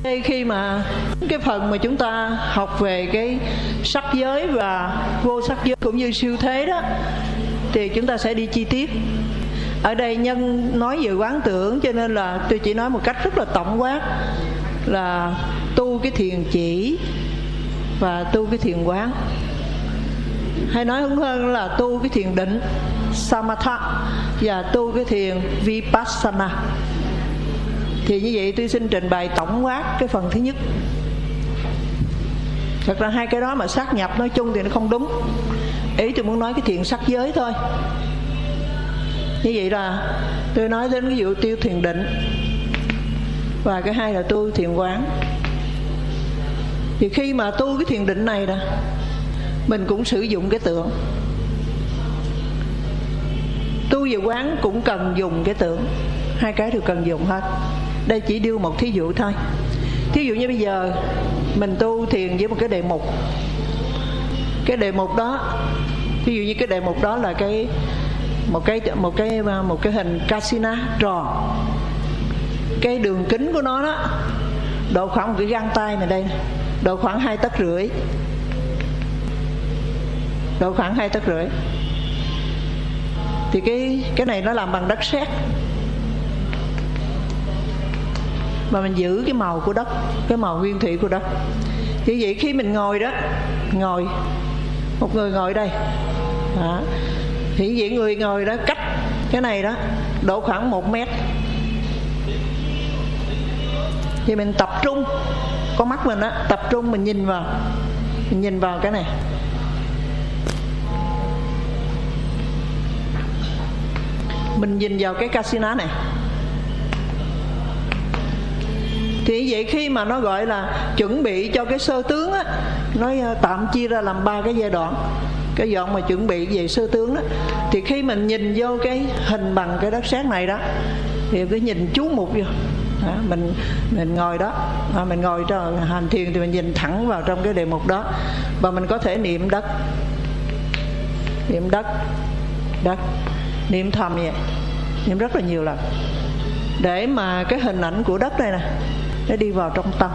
Khi mà cái phần mà chúng ta học về cái sắc giới và vô sắc giới cũng như siêu thế đó, thì chúng ta sẽ đi chi tiết. Ở đây nhân nói về quán tưởng, cho nên là tôi chỉ nói một cách rất là tổng quát là tu cái thiền chỉ và tu cái thiền quán, hay nói đúng hơn là tu cái thiền định samatha và tu cái thiền vipassana. Thì như vậy tôi xin trình bày tổng quát cái phần thứ nhất. Thật ra hai cái đó mà sát nhập nói chung thì nó không đúng. Ý tôi muốn nói cái thiền sắc giới thôi. Như vậy là tôi nói đến cái vụ tiêu thiền định, và cái hai là tu thiền quán. Thì khi mà tu cái thiền định này nè, mình cũng sử dụng cái tưởng. Tu về quán cũng cần dùng cái tưởng. Hai cái đều cần dùng hết. Đây chỉ đưa một thí dụ thôi. Thí dụ như bây giờ mình tu thiền với một cái đề mục. Cái đề mục đó, ví dụ như cái đề mục đó là một cái hình casino tròn. Cái đường kính của nó đó độ khoảng một cái găng tay này đây, độ khoảng 2,5 tấc. Độ khoảng 2,5 tấc. Thì cái này nó làm bằng đất sét, mà mình giữ cái màu của đất, cái màu nguyên thủy của đất. Như vậy khi mình ngồi đó, một người ngồi đây đó, thì vậy người ngồi đó cách cái này đó độ khoảng 1 mét. Thì mình tập trung, con mắt mình đó, tập trung mình nhìn vào cái này. Mình nhìn vào cái casino này. Thì vậy khi mà nó gọi là chuẩn bị cho cái sơ tướng á, nó tạm chia ra làm 3 cái giai đoạn. Cái đoạn mà chuẩn bị về sơ tướng đó, thì khi mình nhìn vô cái hình bằng cái đất sét này đó, thì cứ nhìn chú mục vô. Mình ngồi đó, mình ngồi trong hành thiền thì mình nhìn thẳng vào trong cái đề mục đó, và mình có thể niệm đất, niệm thầm vậy, niệm rất là nhiều lần, để mà cái hình ảnh của đất này nè nó đi vào trong tâm.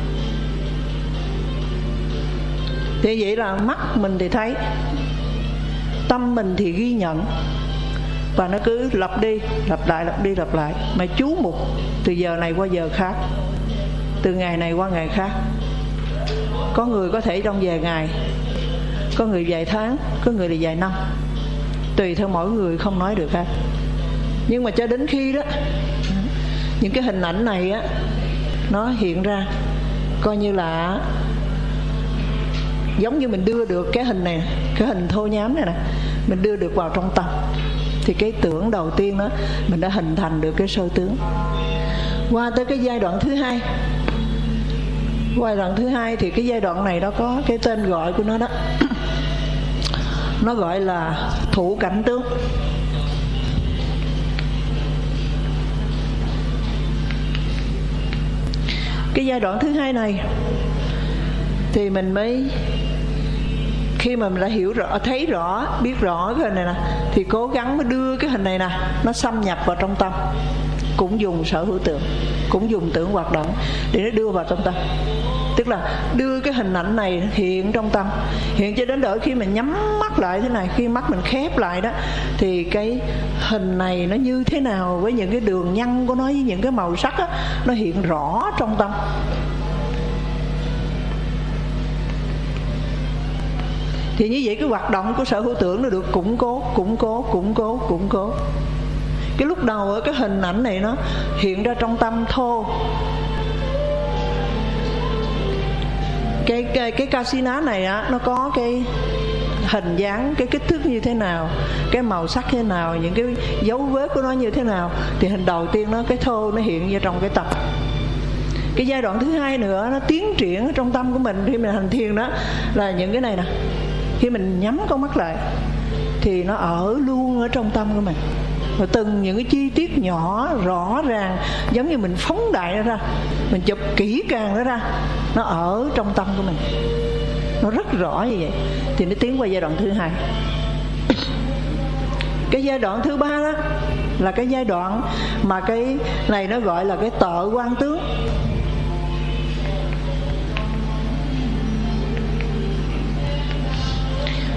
Thì vậy là mắt mình thì thấy, tâm mình thì ghi nhận, và nó cứ lặp đi lặp lại. Mà chú mục từ giờ này qua giờ khác, từ ngày này qua ngày khác. Có người có thể trong vài ngày, có người vài tháng, có người là vài năm, tùy theo mỗi người, không nói được hết. Nhưng mà cho đến khi đó những cái hình ảnh này á, nó hiện ra, coi như là giống như mình đưa được cái hình này, cái hình thô nhám này nè, mình đưa được vào trong tâm. Thì cái tưởng đầu tiên đó, mình đã hình thành được cái sơ tướng. Qua tới cái giai đoạn thứ hai. Giai đoạn thứ hai thì cái giai đoạn này nó có cái tên gọi của nó đó. Nó gọi là thủ cảnh tướng. Cái giai đoạn thứ hai này thì mình mới, khi mà mình đã hiểu rõ, thấy rõ, biết rõ cái hình này nè, thì cố gắng mới đưa cái hình này nè nó xâm nhập vào trong tâm. Cũng dùng sở hữu tưởng, cũng dùng tưởng hoạt động để nó đưa vào trong tâm. Tức là đưa cái hình ảnh này hiện trong tâm, hiện cho đến đợi khi mình nhắm mắt lại thế này, khi mắt mình khép lại đó, thì cái hình này nó như thế nào, với những cái đường nhăn của nó, với những cái màu sắc đó, nó hiện rõ trong tâm. Thì như vậy cái hoạt động của sở hữu tưởng nó được củng cố. Cái lúc đầu cái hình ảnh này nó hiện ra trong tâm thô. Cái casino này á, nó có cái hình dáng, cái kích thước như thế nào, cái màu sắc thế nào, những cái dấu vết của nó như thế nào, thì hình đầu tiên nó cái thô nó hiện ra trong cái tâm. Cái giai đoạn thứ hai nữa nó tiến triển trong tâm của mình khi mình hành thiền đó là những cái này nè. Khi mình nhắm con mắt lại thì nó ở luôn ở trong tâm của mình, và từng những cái chi tiết nhỏ rõ ràng, giống như mình phóng đại nó ra, mình chụp kỹ càng nó ra, nó ở trong tâm của mình, nó rất rõ như vậy. Thì nó tiến qua giai đoạn thứ hai. Cái giai đoạn thứ ba đó là cái giai đoạn mà cái này nó gọi là cái tợ quan tướng.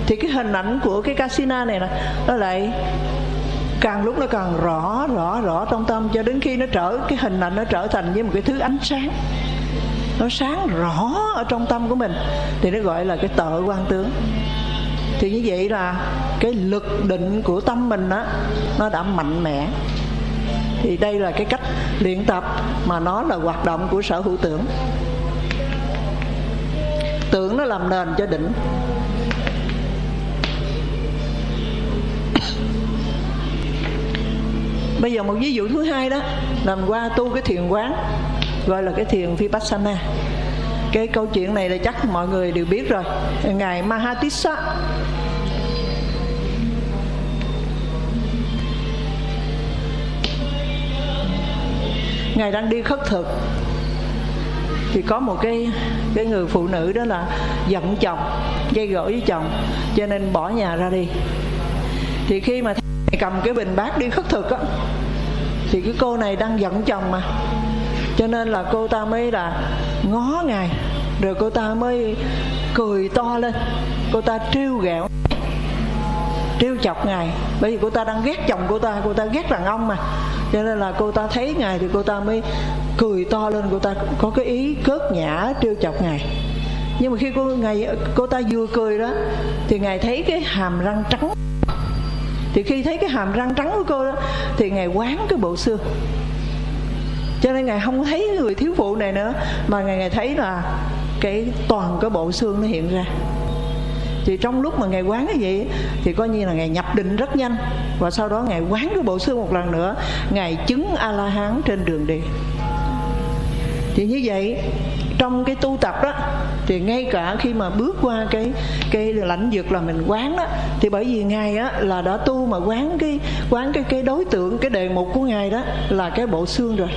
thì cái hình ảnh của cái casino này nè, nó lại càng lúc nó càng rõ trong tâm, cho đến khi cái hình ảnh nó trở thành với một cái thứ ánh sáng, nó sáng rõ ở trong tâm của mình, thì nó gọi là cái tợ quan tướng. Thì như vậy là cái lực định của tâm mình á, nó đã mạnh mẽ. Thì đây là cái cách luyện tập mà nó là hoạt động của sở hữu tưởng. Tưởng nó làm nền cho định. Bây giờ một ví dụ thứ hai đó, làm qua tu cái thiền quán, gọi là cái thiền Vipassana. Cái câu chuyện này là chắc mọi người đều biết rồi. Ngài Mahatissa, Ngài đang đi khất thực, thì có một cái người phụ nữ đó là giận chồng, gây gổ với chồng, cho nên bỏ nhà ra đi. Thì khi mà cầm cái bình bát đi khất thực á, thì cái cô này đang giận chồng mà, cho nên là cô ta mới là ngó Ngài, rồi cô ta mới cười to lên, cô ta trêu ghẹo, trêu chọc Ngài. Bởi vì cô ta đang ghét chồng cô ta ghét đàn ông mà, cho nên là cô ta thấy Ngài thì cô ta mới cười to lên, cô ta có cái ý cớt nhã trêu chọc Ngài. Nhưng mà khi cô ta vừa cười đó, thì Ngài thấy cái hàm răng trắng. Thì khi thấy cái hàm răng trắng của cô đó, thì Ngài quán cái bộ xương. Cho nên Ngài không thấy người thiếu phụ này nữa, mà Ngài thấy là toàn cái bộ xương nó hiện ra. Thì trong lúc mà Ngài quán cái vậy, thì coi như là Ngài nhập định rất nhanh. Và sau đó Ngài quán cái bộ xương một lần nữa, Ngài chứng A-la-hán trên đường đi. Thì như vậy, trong cái tu tập đó, thì ngay cả khi mà bước qua cái lãnh vực là mình quán đó, thì bởi vì Ngài á là đã tu mà quán cái đối tượng, cái đề mục của Ngài đó là cái bộ xương rồi.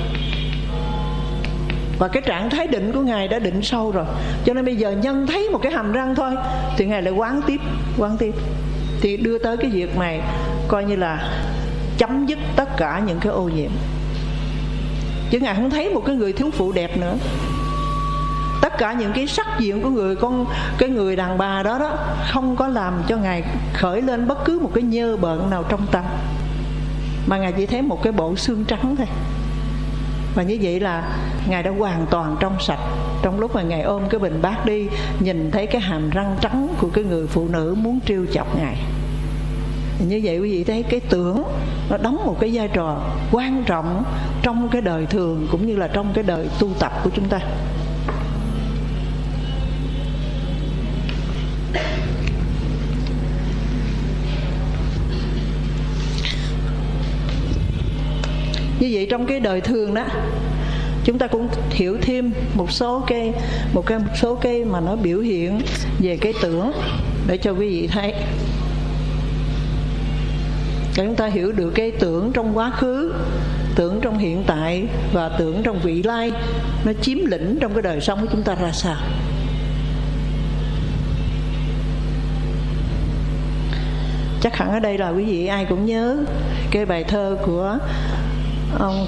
Và cái trạng thái định của Ngài đã định sâu rồi, cho nên bây giờ nhân thấy một cái hàm răng thôi, thì Ngài lại quán tiếp, thì đưa tới cái việc này coi như là chấm dứt tất cả những cái ô nhiễm. Chứ Ngài không thấy một cái người thiếu phụ đẹp nữa. Tất cả những cái sắc diện của cái người đàn bà đó không có làm cho Ngài khởi lên bất cứ một cái nhơ bợn nào trong tâm, mà Ngài chỉ thấy một cái bộ xương trắng thôi. Và như vậy là Ngài đã hoàn toàn trong sạch. Trong lúc mà Ngài ôm cái bình bát đi, nhìn thấy cái hàm răng trắng của cái người phụ nữ muốn trêu chọc Ngài. Như vậy quý vị thấy cái tưởng nó đóng một cái vai trò quan trọng trong cái đời thường cũng như là trong cái đời tu tập của chúng ta. Như vậy trong cái đời thường đó, chúng ta cũng hiểu thêm một số cái mà nó biểu hiện về cái tưởng để cho quý vị thấy. Để chúng ta hiểu được cái tưởng trong quá khứ, tưởng trong hiện tại và tưởng trong vị lai, nó chiếm lĩnh trong cái đời sống của chúng ta ra sao. Chắc hẳn ở đây là quý vị ai cũng nhớ cái bài thơ của ông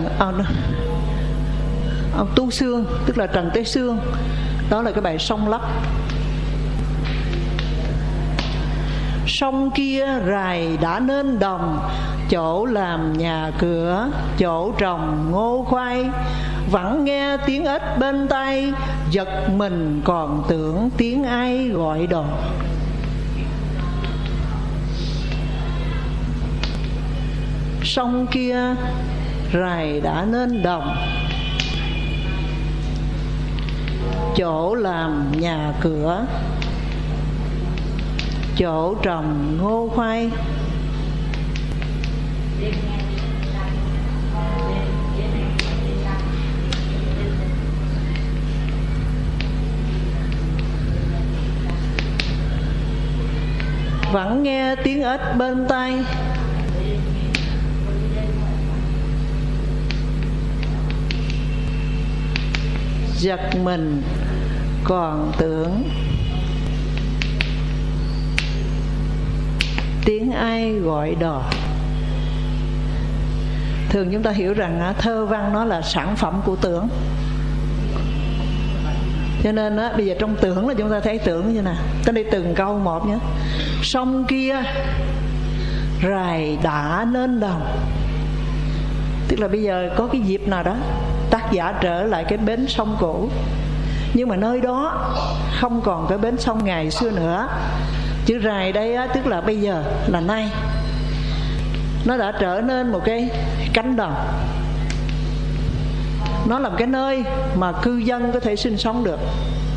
Tu Xương, tức là Trần Tế Xương. Đó là cái bài Sông Lấp. Sông kia rài đã nên đồng, chỗ làm nhà cửa, chỗ trồng ngô khoai. Vẫn nghe tiếng ếch bên tay, giật mình còn tưởng tiếng ai gọi đò. Sông kia rài đã nên đồng, chỗ làm nhà cửa, chỗ trồng ngô khoai. Vẫn nghe tiếng ếch bên tai, giật mình còn tưởng tiếng ai gọi đò. Thường chúng ta hiểu rằng thơ văn nó là sản phẩm của tưởng. Cho nên á, bây giờ trong tưởng là chúng ta thấy tưởng như nào. Tới đây từng câu một nhé. Sông kia rài đã nên đồng. Tức là bây giờ có cái dịp nào đó tác giả trở lại cái bến sông cũ, nhưng mà nơi đó không còn cái bến sông ngày xưa nữa. Chữ rài đây á, tức là bây giờ là nay, nó đã trở nên một cái cánh đồng. Nó là một cái nơi mà cư dân có thể sinh sống được,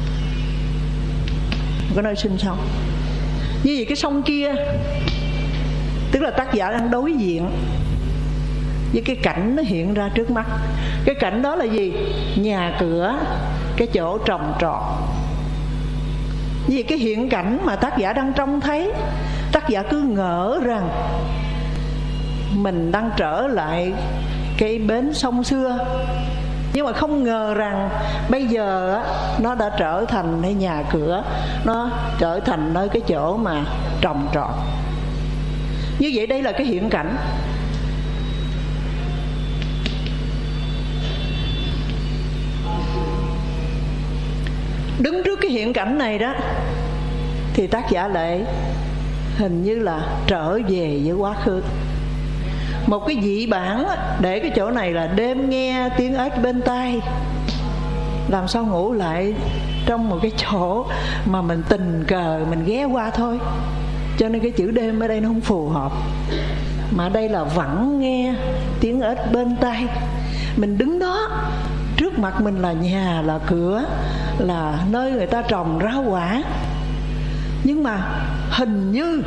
một cái nơi sinh sống. Như vậy cái sông kia, tức là tác giả đang đối diện với cái cảnh nó hiện ra trước mắt. Cái cảnh đó là gì? Nhà cửa, cái chỗ trồng trọt. Vì cái hiện cảnh mà tác giả đang trông thấy, tác giả cứ ngỡ rằng mình đang trở lại cái bến sông xưa, nhưng mà không ngờ rằng bây giờ nó đã trở thành nơi nhà cửa, nó trở thành nơi cái chỗ mà trồng trọt. Như vậy đây là cái hiện cảnh. Đứng trước cái hiện cảnh này đó thì tác giả lại hình như là trở về với quá khứ. Một cái dị bản để cái chỗ này là đêm nghe tiếng ếch bên tai, làm sao ngủ lại trong một cái chỗ mà mình tình cờ mình ghé qua thôi. Cho nên cái chữ đêm ở đây nó không phù hợp, mà đây là vẫn nghe tiếng ếch bên tai. Mình đứng đó, trước mặt mình là nhà, là cửa, là nơi người ta trồng rau quả, nhưng mà hình như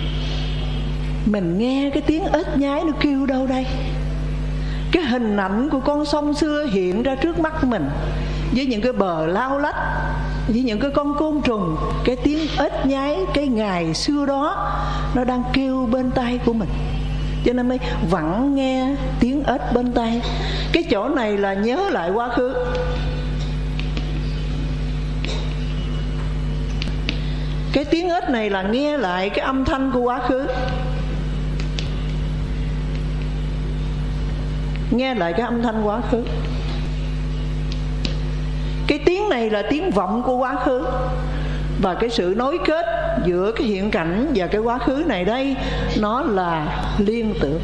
mình nghe cái tiếng ếch nhái nó kêu đâu đây. Cái hình ảnh của con sông xưa hiện ra trước mắt mình, với những cái bờ lao lách, với những cái con côn trùng. Cái tiếng ếch nhái cái ngày xưa đó nó đang kêu bên tai của mình, cho nên mới vẫn nghe tiếng ếch bên tai. Cái chỗ này là nhớ lại quá khứ. Cái tiếng ếch này là nghe lại cái âm thanh của quá khứ, nghe lại cái âm thanh quá khứ. Cái tiếng này là tiếng vọng của quá khứ, và cái sự nối kết giữa cái hiện cảnh và cái quá khứ này đây, nó là liên tưởng.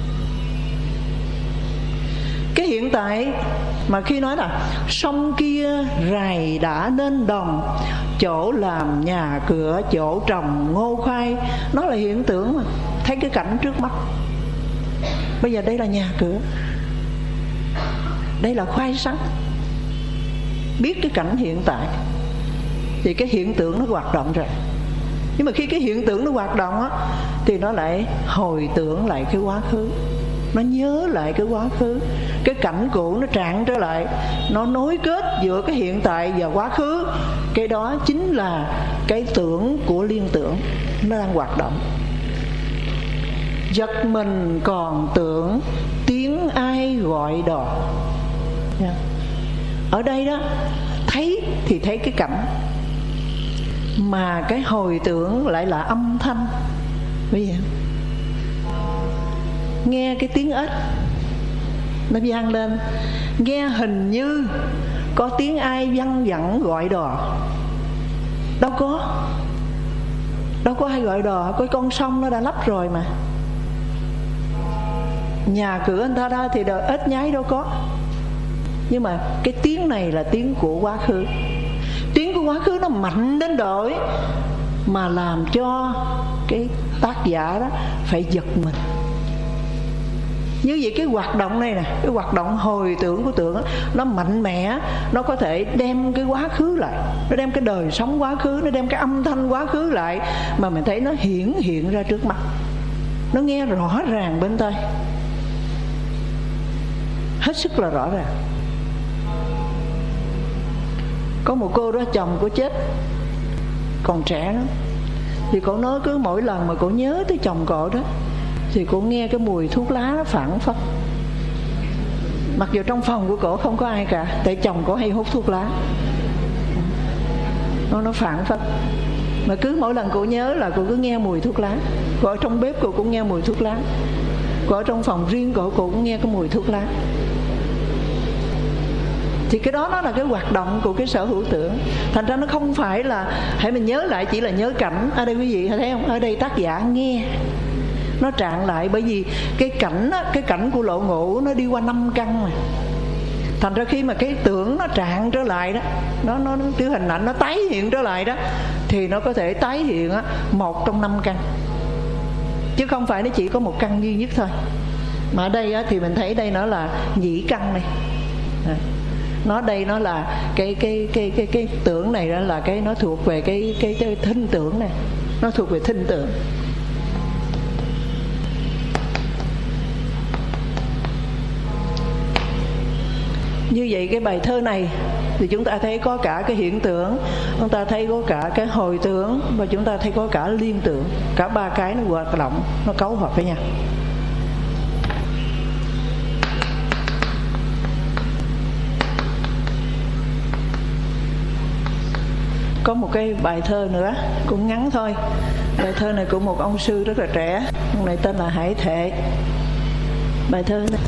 Cái hiện tại mà khi nói là sông kia rài đã nên đồng, chỗ làm nhà cửa, chỗ trồng ngô khoai, nó là hiện tưởng mà. Thấy cái cảnh trước mắt. Bây giờ đây là nhà cửa, đây là khoai sắn. Biết cái cảnh hiện tại thì cái hiện tượng nó hoạt động rồi. Nhưng mà khi cái hiện tượng nó hoạt động á, thì nó lại hồi tưởng lại cái quá khứ, nó nhớ lại cái quá khứ. Cái cảnh cũ nó trạng trở lại, nó nối kết giữa cái hiện tại và quá khứ. Cái đó chính là cái tưởng của liên tưởng, nó đang hoạt động. Giật mình còn tưởng tiếng ai gọi đò. Ở đây đó, thấy thì thấy cái cảnh, mà cái hồi tưởng lại là âm thanh. Bây giờ nghe cái tiếng ếch nó vang lên, nghe hình như có tiếng ai văng vẳng gọi đò. Đâu có ai gọi đò. Cái con sông nó đã lấp rồi mà. Nhà cửa người ta ra thì đời ếch nhái đâu có. Nhưng mà cái tiếng này là tiếng của quá khứ. Tiếng của quá khứ nó mạnh đến đổi mà làm cho cái tác giả đó phải giật mình. Như vậy cái hoạt động này nè, cái hoạt động hồi tưởng của tưởng đó, nó mạnh mẽ. Nó có thể đem cái quá khứ lại, nó đem cái đời sống quá khứ, nó đem cái âm thanh quá khứ lại, mà mình thấy nó hiện ra trước mặt, nó nghe rõ ràng bên tai, hết sức là rõ ràng. Có một cô đó, chồng cô chết còn trẻ lắm, thì cô nói cứ mỗi lần mà cô nhớ tới chồng cô đó thì cô nghe cái mùi thuốc lá nó phảng phất. Mặc dù trong phòng của cô không có ai cả, tại chồng cô hay hút thuốc lá, nó phảng phất. Mà cứ mỗi lần cô nhớ là cô cứ nghe mùi thuốc lá. Cô ở trong bếp cô cũng nghe mùi thuốc lá, cô ở trong phòng riêng cô cũng nghe cái mùi thuốc lá. Thì cái đó nó là cái hoạt động của cái sở hữu tưởng. Thành ra nó không phải là hãy mình nhớ lại chỉ là nhớ cảnh. Ở đây quý vị thấy không? Ở đây tác giả nghe nó trạng lại, bởi vì cái cảnh á, cái cảnh của Lộ Ngũ nó đi qua 5 căn mà. Thành ra khi mà cái tưởng nó trạng trở lại đó, nó cái hình ảnh nó tái hiện trở lại đó, thì nó có thể tái hiện á, 1 trong 5 căn, chứ không phải nó chỉ có 1 căn duy nhất thôi. Mà ở đây á, thì mình thấy đây nó là nhị căn này. Nó đây nó là cái tưởng này đó là cái nó thuộc về cái thinh tưởng này, nó thuộc về thinh tưởng. Như vậy cái bài thơ này thì chúng ta thấy có cả cái hiện tưởng, chúng ta thấy có cả cái hồi tưởng, và chúng ta thấy có cả liên tưởng. Cả 3 cái nó hoạt động, nó cấu hợp với nhau. Có một cái bài thơ nữa cũng ngắn thôi. Bài thơ này của một ông sư rất là trẻ, ông này tên là Hải Thệ. Bài thơ này: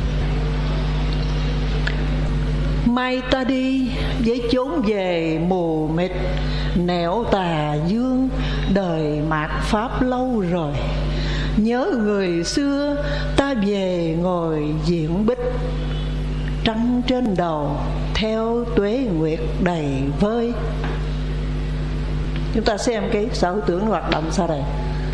mai ta đi với chốn về mù mịt, nẻo tà dương đời mạt pháp lâu rồi. Nhớ người xưa ta về ngồi diện bích, trăng trên đầu theo tuế nguyệt đầy vơi. Chúng ta xem cái sở hữu tưởng hoạt động sau đây.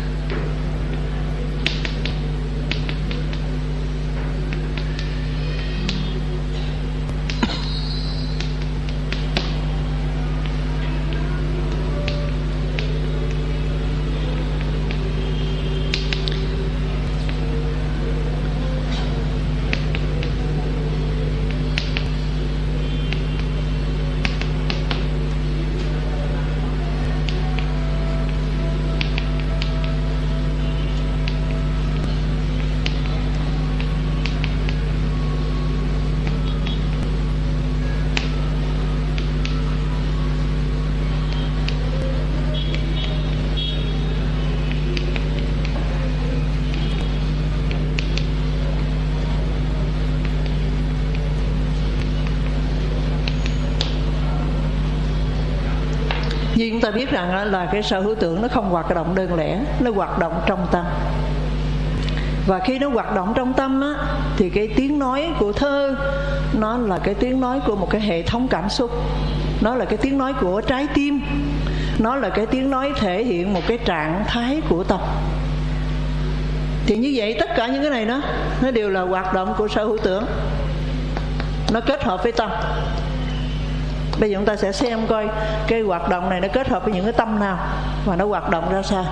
Như chúng ta biết rằng là cái sở hữu tưởng nó không hoạt động đơn lẻ, nó hoạt động trong tâm. Và khi nó hoạt động trong tâm á, thì cái tiếng nói của thơ nó là cái tiếng nói của một cái hệ thống cảm xúc, nó là cái tiếng nói của trái tim, nó là cái tiếng nói thể hiện một cái trạng thái của tâm. Thì như vậy tất cả những cái này nó đều là hoạt động của sở hữu tưởng, nó kết hợp với tâm. Bây giờ chúng ta sẽ xem coi cái hoạt động này nó kết hợp với những cái tâm nào và nó hoạt động ra sao.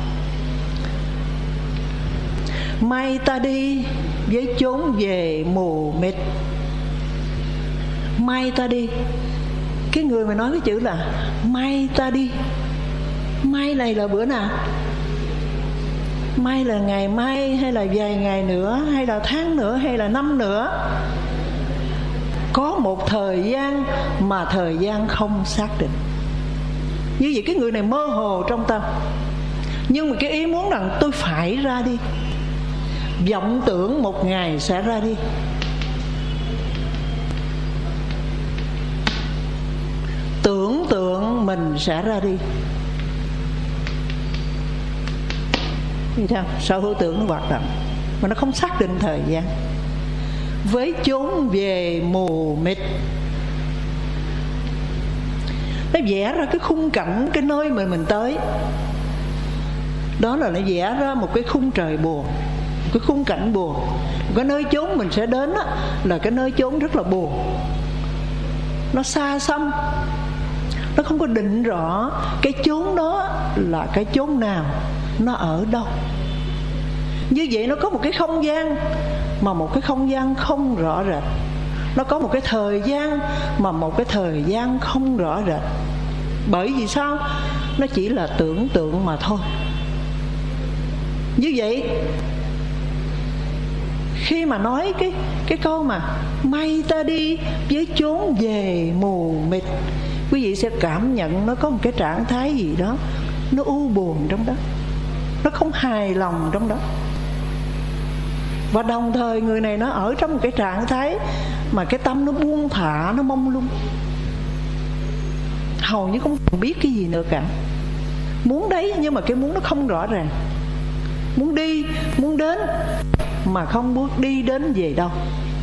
Mai ta đi với chốn về mù mịt. Mai ta đi, cái người mà nói cái chữ là mai ta đi. Mai này là bữa nào? Mai là ngày mai, hay là vài ngày nữa, hay là tháng nữa, hay là năm nữa? Có một thời gian mà thời gian không xác định. Như vậy cái người này mơ hồ trong tâm, nhưng mà cái ý muốn rằng tôi phải ra đi, vọng tưởng một ngày sẽ ra đi. Tưởng tượng mình sẽ ra đi. Như thế, sở hữu tưởng nó hoạt động mà nó không xác định thời gian. Với chốn về mù mịt, nó vẽ ra cái khung cảnh, cái nơi mà mình tới. Đó là nó vẽ ra một cái khung trời buồn, cái khung cảnh buồn. Cái nơi chốn mình sẽ đến đó, là cái nơi chốn rất là buồn. Nó xa xăm, nó không có định rõ cái chốn đó là cái chốn nào, nó ở đâu. Như vậy nó có một cái không gian, mà một cái không gian không rõ rệt. Nó có một cái thời gian, mà một cái thời gian không rõ rệt. Bởi vì sao? Nó chỉ là tưởng tượng mà thôi. Như vậy khi mà nói cái câu mà may ta đi với chốn về mù mịt, quý vị sẽ cảm nhận nó có một cái trạng thái gì đó, nó u buồn trong đó, nó không hài lòng trong đó. Và đồng thời người này nó ở trong một cái trạng thái mà cái tâm nó buông thả, nó mông lung, hầu như không biết cái gì nữa cả. Muốn đấy nhưng mà cái muốn nó không rõ ràng. Muốn đi, muốn đến mà không biết đi đến về đâu.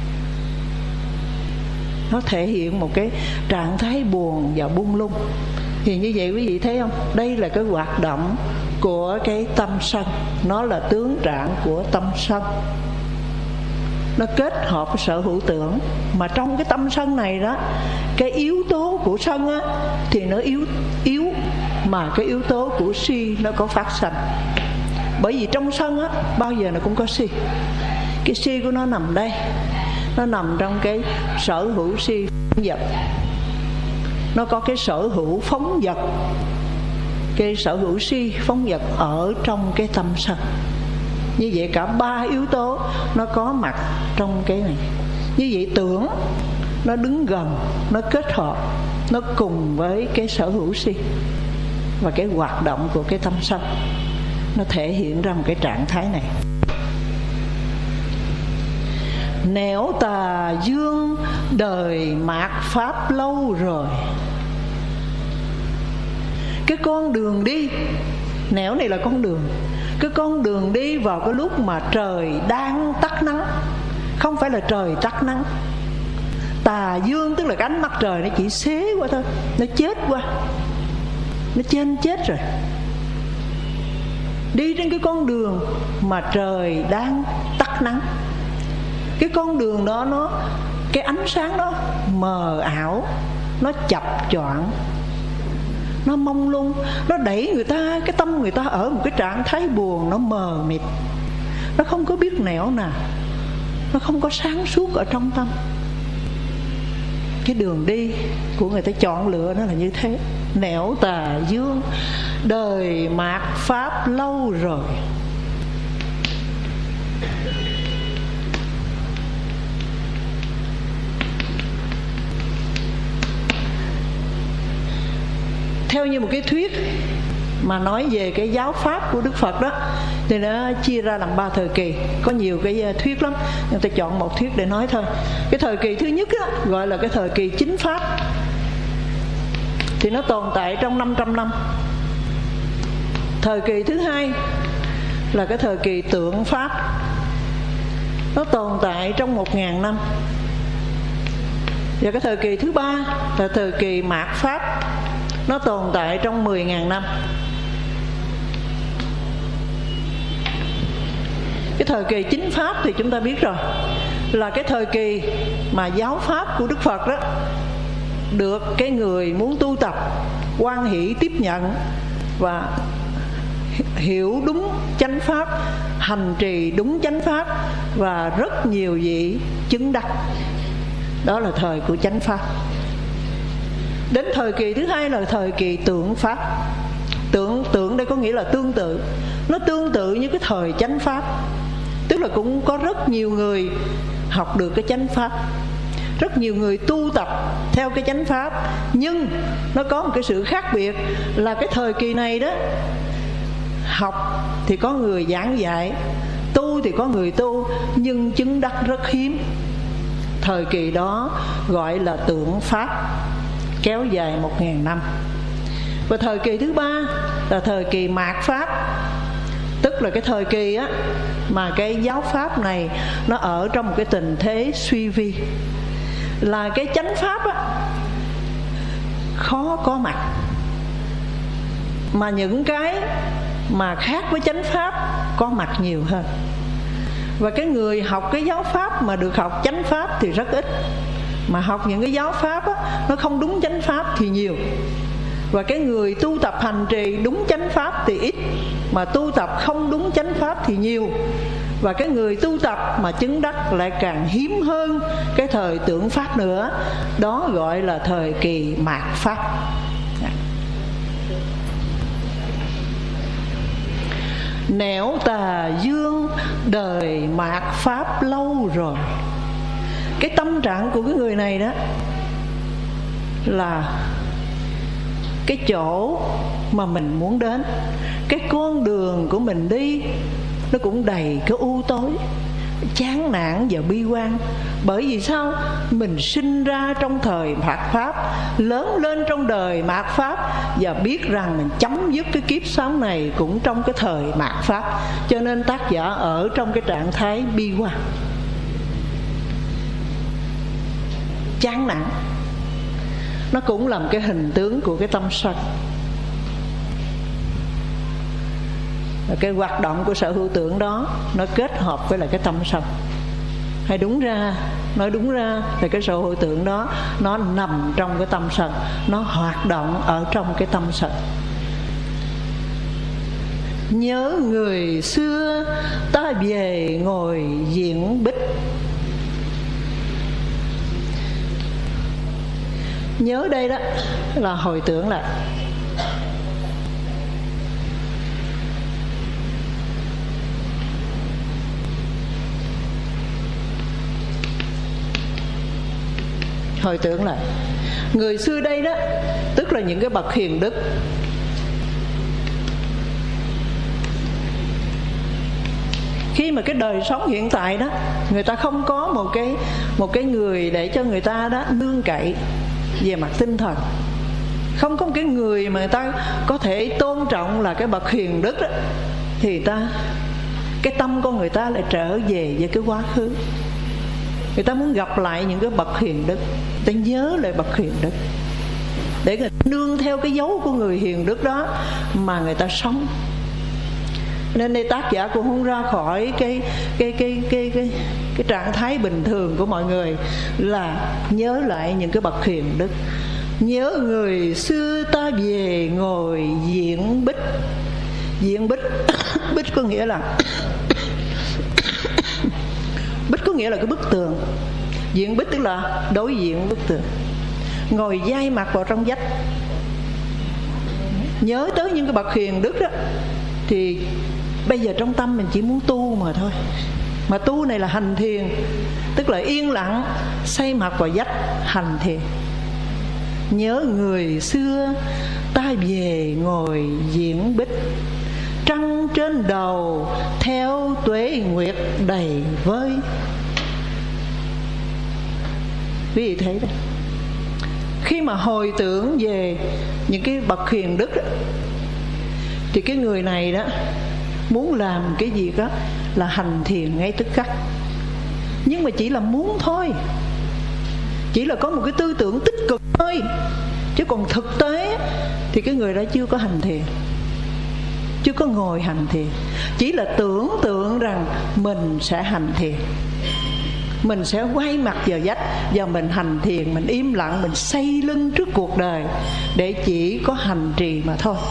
Nó thể hiện một cái trạng thái buồn và buông lung. Thì như vậy quý vị thấy không? Đây là cái hoạt động của cái tâm sân. Nó là tướng trạng của tâm sân. Nó kết hợp với sở hữu tưởng. Mà trong cái tâm sân này đó, cái yếu tố của sân á, thì nó yếu. Mà cái yếu tố của si nó có phát sanh. Bởi vì trong sân á, bao giờ nó cũng có si. Cái si của nó nằm đây. Nó nằm trong cái sở hữu si phóng vật. Nó có cái sở hữu phóng vật. Cái sở hữu si phóng vật ở trong cái tâm sân. Như vậy cả ba yếu tố nó có mặt trong cái này. Như vậy tưởng nó đứng gần, nó kết hợp, nó cùng với cái sở hữu si và cái hoạt động của cái tâm sân. Nó thể hiện ra một cái trạng thái này. Nẻo tà dương đời mạt pháp lâu rồi. Cái con đường đi, nẻo này là con đường. Cái con đường đi vào cái lúc mà trời đang tắt nắng. Không phải là trời tắt nắng. Tà dương tức là cái ánh mặt trời nó chỉ xế qua thôi, nó chết qua, nó trên chết rồi. Đi trên cái con đường mà trời đang tắt nắng. Cái con đường đó nó, cái ánh sáng đó mờ ảo, nó chập choạng, nó mông lung, nó đẩy người ta, cái tâm người ta ở một cái trạng thái buồn, nó mờ mịt, nó không có biết nẻo nào, nó không có sáng suốt ở trong tâm. Cái đường đi của người ta chọn lựa nó là như thế. Nẻo tà dương đời mạt pháp lâu rồi. Theo như một cái thuyết mà nói về cái giáo pháp của Đức Phật đó, thì nó chia ra làm 3 thời kỳ. Có nhiều cái thuyết lắm, nhưng tôi chọn một thuyết để nói thôi. Cái thời kỳ thứ nhất đó, gọi là cái thời kỳ chính pháp. Thì nó tồn tại trong 500 năm. Thời kỳ thứ hai là cái thời kỳ tượng pháp. Nó tồn tại trong 1000 năm. Và cái thời kỳ thứ ba là thời kỳ mạt pháp. Nó tồn tại trong 10.000 năm. Cái thời kỳ chính pháp thì chúng ta biết rồi, là cái thời kỳ mà giáo pháp của Đức Phật đó được cái người muốn tu tập hoan hỷ tiếp nhận và hiểu đúng chánh pháp, hành trì đúng chánh pháp, và rất nhiều vị chứng đắc. Đó là thời của chánh pháp. Đến thời kỳ thứ hai là thời kỳ tượng pháp. Tượng đây có nghĩa là tương tự. Nó tương tự như cái thời chánh pháp. Tức là cũng có rất nhiều người học được cái chánh pháp, rất nhiều người tu tập theo cái chánh pháp. Nhưng nó có một cái sự khác biệt là cái thời kỳ này đó, học thì có người giảng dạy, tu thì có người tu, nhưng chứng đắc rất hiếm. Thời kỳ đó gọi là tượng pháp, kéo dài 1000 năm. Và thời kỳ thứ ba là thời kỳ mạt pháp. Tức là cái thời kỳ á, mà cái giáo pháp này nó ở trong một cái tình thế suy vi, là cái chánh pháp á, khó có mặt, mà những cái mà khác với chánh pháp có mặt nhiều hơn. Và cái người học cái giáo pháp mà được học chánh pháp thì rất ít, mà học những cái giáo pháp á, nó không đúng chánh pháp thì nhiều. Và cái người tu tập hành trì đúng chánh pháp thì ít, mà tu tập không đúng chánh pháp thì nhiều. Và cái người tu tập mà chứng đắc lại càng hiếm hơn cái thời tượng pháp nữa. Đó gọi là thời kỳ mạt pháp. Nẻo tà dương đời mạt pháp lâu rồi. Cái tâm trạng của cái người này đó là cái chỗ mà mình muốn đến, cái con đường của mình đi nó cũng đầy cái u tối, chán nản và bi quan. Bởi vì sao? Mình sinh ra trong thời mạt Pháp, lớn lên trong đời mạt Pháp, và biết rằng mình chấm dứt cái kiếp sống này cũng trong cái thời mạt Pháp. Cho nên tác giả ở trong cái trạng thái bi quan, chán nản. Nó cũng làm cái hình tướng của cái tâm sân. Cái hoạt động của sở hữu tưởng đó nó kết hợp với lại cái tâm sân. Hay đúng ra, nói đúng ra là cái sở hữu tưởng đó nó nằm trong cái tâm sân, nó hoạt động ở trong cái tâm sân. Nhớ người xưa ta về ngồi diễn bích. Nhớ đây đó là hồi tưởng lại. Hồi tưởng lại. Người xưa đây đó tức là những cái bậc hiền đức. Khi mà cái đời sống hiện tại đó, người ta không có một cái người để cho người ta đó nương cậy về mặt tinh thần, không có một cái người mà người ta có thể tôn trọng là cái bậc hiền đức đó, thì cái tâm con người ta lại trở về với cái quá khứ. Người ta muốn gặp lại những cái bậc hiền đức, người ta nhớ lại bậc hiền đức để người ta nương theo cái dấu của người hiền đức đó mà người ta sống. Nên đây tác giả cũng không ra khỏi cái trạng thái bình thường của mọi người là nhớ lại những cái bậc hiền đức. Nhớ người xưa ta về ngồi diễn bích. Diễn bích bích có nghĩa là bích có nghĩa là cái bức tường. Diện bích tức là đối diện bức tường. Ngồi dai mặt vào trong vách. Nhớ tới những cái bậc hiền đức đó, thì bây giờ trong tâm mình chỉ muốn tu mà thôi. Mà tu này là hành thiền, tức là yên lặng xây mặt vào vách hành thiền. Nhớ người xưa ta về ngồi diễn bích. Trăng trên đầu theo tuế nguyệt đầy vơi. Quý vị thấy đó, khi mà hồi tưởng về những cái bậc hiền đức đó, thì cái người này đó muốn làm cái gì đó là hành thiền ngay tức khắc. Nhưng mà chỉ là muốn thôi, chỉ là có một cái tư tưởng tích cực thôi. Chứ còn thực tế thì cái người đó chưa có hành thiền, chưa có ngồi hành thiền. Chỉ là tưởng tượng rằng mình sẽ hành thiền, mình sẽ quay mặt vào vách và mình hành thiền, mình im lặng, mình xây lưng trước cuộc đời để chỉ có hành trì mà thôi.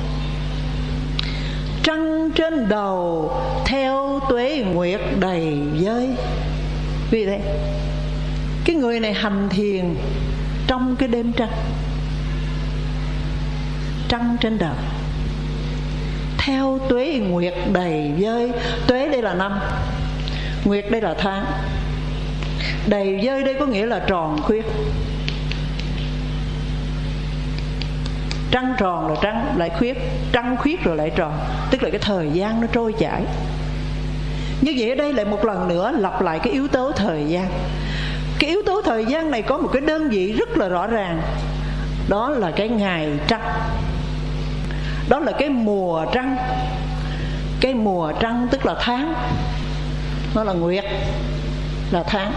Trăng trên đầu theo tuế nguyệt đầy vơi. Vì thế cái người này hành thiền trong cái đêm trăng. Trăng trên đầu theo tuế nguyệt đầy vơi. Tuế đây là năm, nguyệt đây là tháng. Đầy vơi đây có nghĩa là tròn khuyết. Trăng tròn rồi trăng lại khuyết, trăng khuyết rồi lại tròn, tức là cái thời gian nó trôi chảy. Như vậy ở đây lại một lần nữa lặp lại cái yếu tố thời gian. Cái yếu tố thời gian này có một cái đơn vị rất là rõ ràng, đó là cái ngày trăng, đó là cái mùa trăng. Cái mùa trăng tức là tháng, nó là nguyệt, là tháng.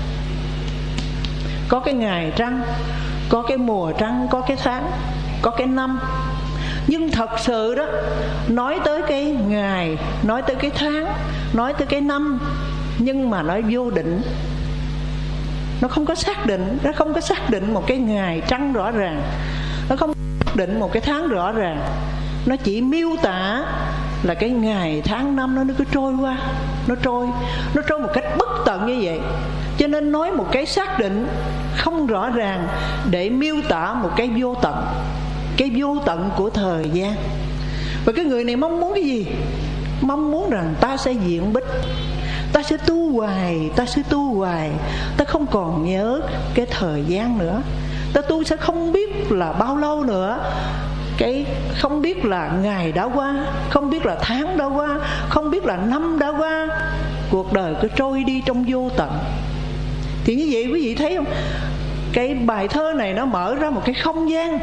Có cái ngày trăng, có cái mùa trăng, có cái tháng, có cái năm. Nhưng thật sự đó, nói tới cái ngày, nói tới cái tháng, nói tới cái năm, nhưng mà nó vô định, nó không có xác định. Nó không có xác định một cái ngày trăng rõ ràng, nó không xác định một cái tháng rõ ràng. Nó chỉ miêu tả là cái ngày tháng năm nó cứ trôi qua, nó trôi một cách bất tận như vậy. Cho nên nói một cái xác định không rõ ràng để miêu tả một cái vô tận, cái vô tận của thời gian. Và cái người này mong muốn cái gì? Mong muốn rằng ta sẽ diễn bích, ta sẽ tu hoài, ta sẽ tu hoài, ta không còn nhớ cái thời gian nữa, ta tu sẽ không biết là bao lâu nữa. Cái không biết là ngày đã qua, không biết là tháng đã qua, không biết là năm đã qua. cuộc đời cứ trôi đi trong vô tận. Thì như vậy quý vị thấy không, cái bài thơ này nó mở ra một cái không gian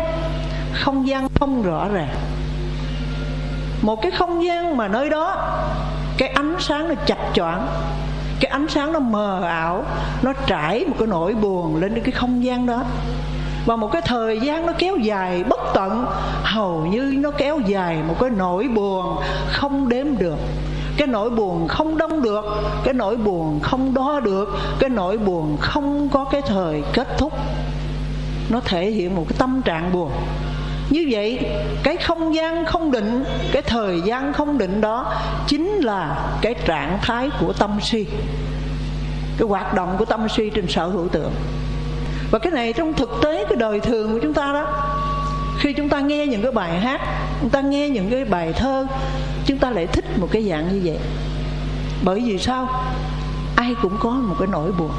không rõ ràng, một cái không gian mà nơi đó cái ánh sáng nó chập choạng, cái ánh sáng nó mờ ảo, nó trải một cái nỗi buồn lên cái không gian đó. Và một cái thời gian nó kéo dài bất tận, hầu như nó kéo dài một cái nỗi buồn không đếm được, cái nỗi buồn không đong được, cái nỗi buồn không đo được, cái nỗi buồn không có cái thời kết thúc. Nó thể hiện một cái tâm trạng buồn. Như vậy cái không gian không định, cái thời gian không định đó chính là cái trạng thái của tâm si, cái hoạt động của tâm si trên sở hữu tượng. Và cái này trong thực tế cái đời thường của chúng ta đó, khi chúng ta nghe những cái bài hát, chúng ta nghe những cái bài thơ, chúng ta lại thích một cái dạng như vậy. Bởi vì sao? Ai cũng có một cái nỗi buồn,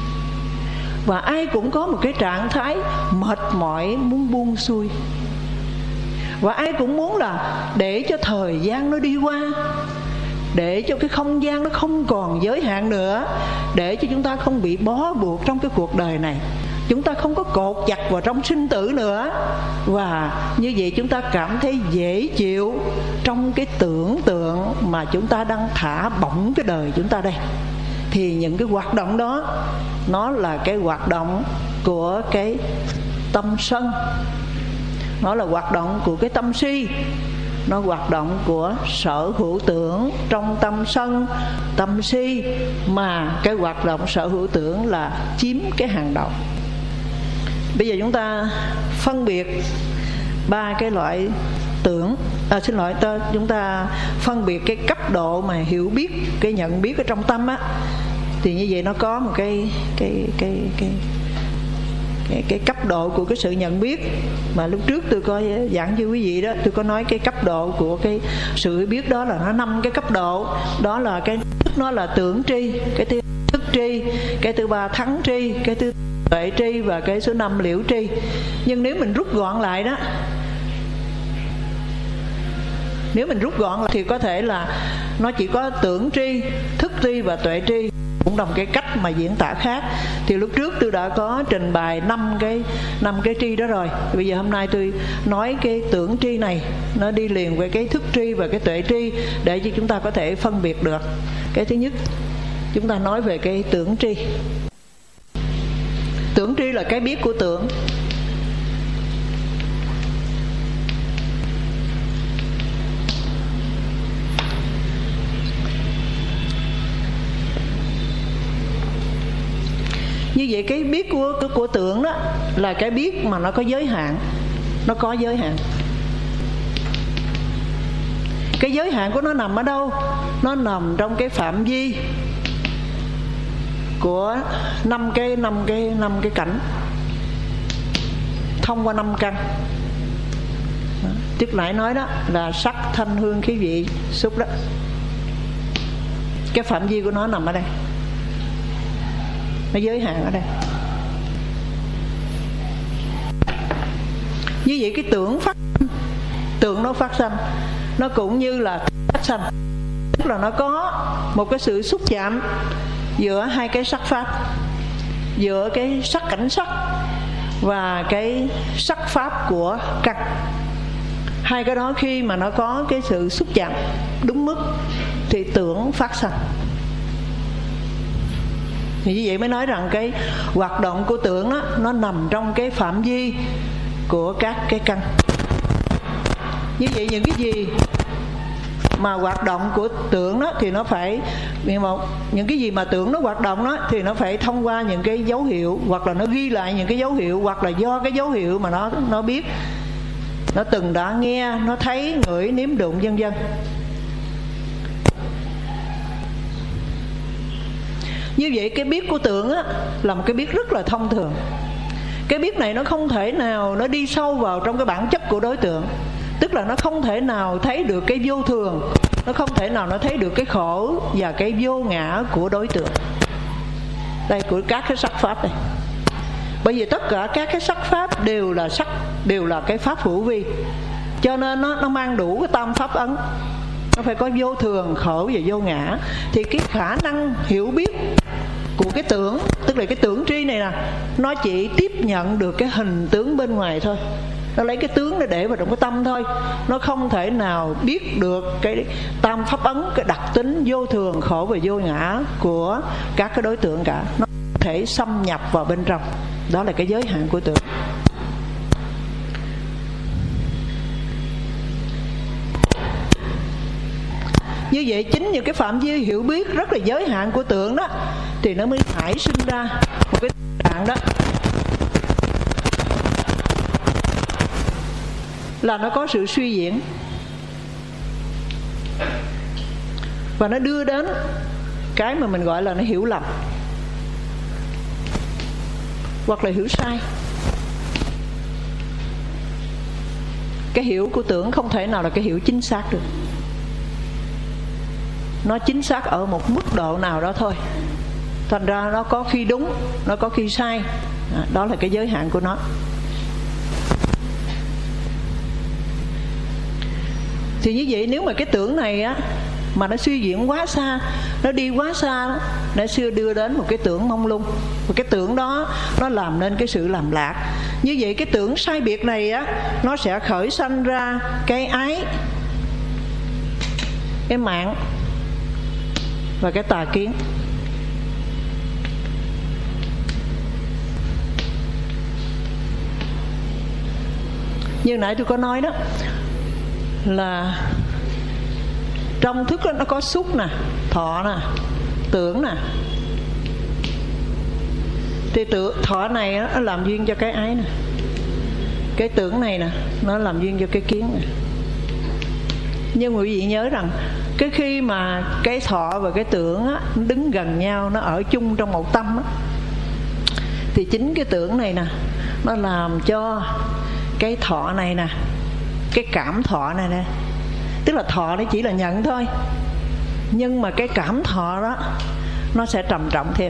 và ai cũng có một cái trạng thái mệt mỏi muốn buông xuôi. Và ai cũng muốn là để cho thời gian nó đi qua, để cho cái không gian nó không còn giới hạn nữa, để cho chúng ta không bị bó buộc trong cái cuộc đời này, chúng ta không có cột chặt vào trong sinh tử nữa. Và như vậy chúng ta cảm thấy dễ chịu trong cái tưởng tượng mà chúng ta đang thả bổng cái đời chúng ta đây. Thì những cái hoạt động đó nó là cái hoạt động của cái tâm sân, nó là hoạt động của cái tâm si, nó hoạt động của sở hữu tưởng trong tâm sân, tâm si. Mà cái hoạt động sở hữu tưởng là chiếm cái hàng đầu. Bây giờ chúng ta phân biệt ba cái loại tưởng, chúng ta phân biệt cái cấp độ mà hiểu biết, cái nhận biết ở trong tâm á. Thì như vậy nó có một cái cấp độ của cái sự nhận biết mà lúc trước tôi có giảng cho quý vị đó. Tôi có nói cái cấp độ của cái sự biết đó là nó 5 cái cấp độ. Đó là cái nó là tưởng tri, cái thứ thức tri, cái thứ ba thắng tri, cái thứ tuệ tri, và cái số 5 liễu tri. Nhưng nếu mình rút gọn lại đó, nếu mình rút gọn lại thì có thể là nó chỉ có tưởng tri, thức tri và tuệ tri, cũng đồng cái cách mà diễn tả khác. Thì lúc trước tôi đã có trình bày 5 cái tri đó rồi. Bây giờ hôm nay tôi nói cái tưởng tri này, nó đi liền với cái thức tri và cái tuệ tri, để cho chúng ta có thể phân biệt được. Cái thứ nhất, chúng ta nói về cái tưởng tri. Tưởng tri là cái biết của tưởng. Như vậy cái biết của tưởng đó là cái biết mà nó có giới hạn. Nó có giới hạn. Cái giới hạn của nó nằm ở đâu? Nó nằm trong cái phạm vi của 5 cái cảnh, thông qua 5 căn. Trước nãy nói đó là sắc, thanh, hương, khí, vị, xúc đó. Cái phạm vi của nó nằm ở đây, nó giới hạn ở đây. Như vậy cái tưởng nó phát sanh, nó cũng như là phát sanh, tức là nó có một cái sự xúc chạm giữa hai cái sắc pháp, giữa cái sắc cảnh sắc và cái sắc pháp của căn. Hai cái đó khi mà nó có cái sự xúc chạm đúng mức thì tưởng phát sanh. Thì như vậy mới nói rằng cái hoạt động của tưởng đó, nó nằm trong cái phạm vi của các cái căn. Như vậy những cái gì mà hoạt động của tưởng đó thì nó phải, những cái gì mà tưởng nó hoạt động đó thì nó phải thông qua những cái dấu hiệu, hoặc là nó ghi lại những cái dấu hiệu, hoặc là do cái dấu hiệu mà nó biết, nó từng đã nghe, nó thấy, ngửi, nếm, đụng, vân vân. Như vậy cái biết của tưởng á, là một cái biết rất là thông thường. Cái biết này nó không thể nào nó đi sâu vào trong cái bản chất của đối tượng. Tức là nó không thể nào thấy được cái vô thường, nó không thể nào nó thấy được cái khổ và cái vô ngã của đối tượng. Đây, của các cái sắc pháp này. Bởi vì tất cả các cái sắc pháp đều là cái pháp hữu vi, cho nên nó mang đủ cái tam pháp ấn. nó phải có vô thường, khổ và vô ngã. Thì cái khả năng hiểu biết của cái tưởng, tức là cái tưởng tri này nè, nó chỉ tiếp nhận được cái hình tướng bên ngoài thôi. Nó lấy cái tướng để vào trong cái tâm thôi. Nó không thể nào biết được cái tam pháp ấn, cái đặc tính vô thường, khổ và vô ngã của các cái đối tượng cả. Nó không thể xâm nhập vào bên trong. Đó là cái giới hạn của tưởng. Như vậy chính những cái phạm vi hiểu biết rất là giới hạn của tưởng đó, thì nó mới nảy sinh ra một cái trạng đó là nó có sự suy diễn, và nó đưa đến cái mà mình gọi là nó hiểu lầm hoặc là hiểu sai. Cái hiểu của tưởng không thể nào là cái hiểu chính xác được. Nó chính xác ở một mức độ nào đó thôi. Thành ra nó có khi đúng, nó có khi sai. Đó là cái giới hạn của nó. Thì như vậy nếu mà cái tưởng này á, mà nó suy diễn quá xa, nó đi quá xa đó, nó sẽ đưa đến một cái tưởng mông lung. Và cái tưởng đó nó làm nên cái sự làm lạc. Như vậy cái tưởng sai biệt này á, nó sẽ khởi sanh ra cái ái, cái mạng và cái tà kiến. Như nãy tôi có nói đó, là trong thức đó, nó có xúc nè, thọ nè, tưởng nè. Thì thọ này nó làm duyên cho cái ái nè, cái tưởng này nè nó làm duyên cho cái kiến nè. Nhưng quý vị nhớ rằng cái khi mà cái thọ và cái tưởng á, nó đứng gần nhau, nó ở chung trong một tâm á, thì chính cái tưởng này nè nó làm cho cái thọ này nè, cái cảm thọ này nè, tức là thọ nó chỉ là nhận thôi, nhưng mà cái cảm thọ đó nó sẽ trầm trọng thêm.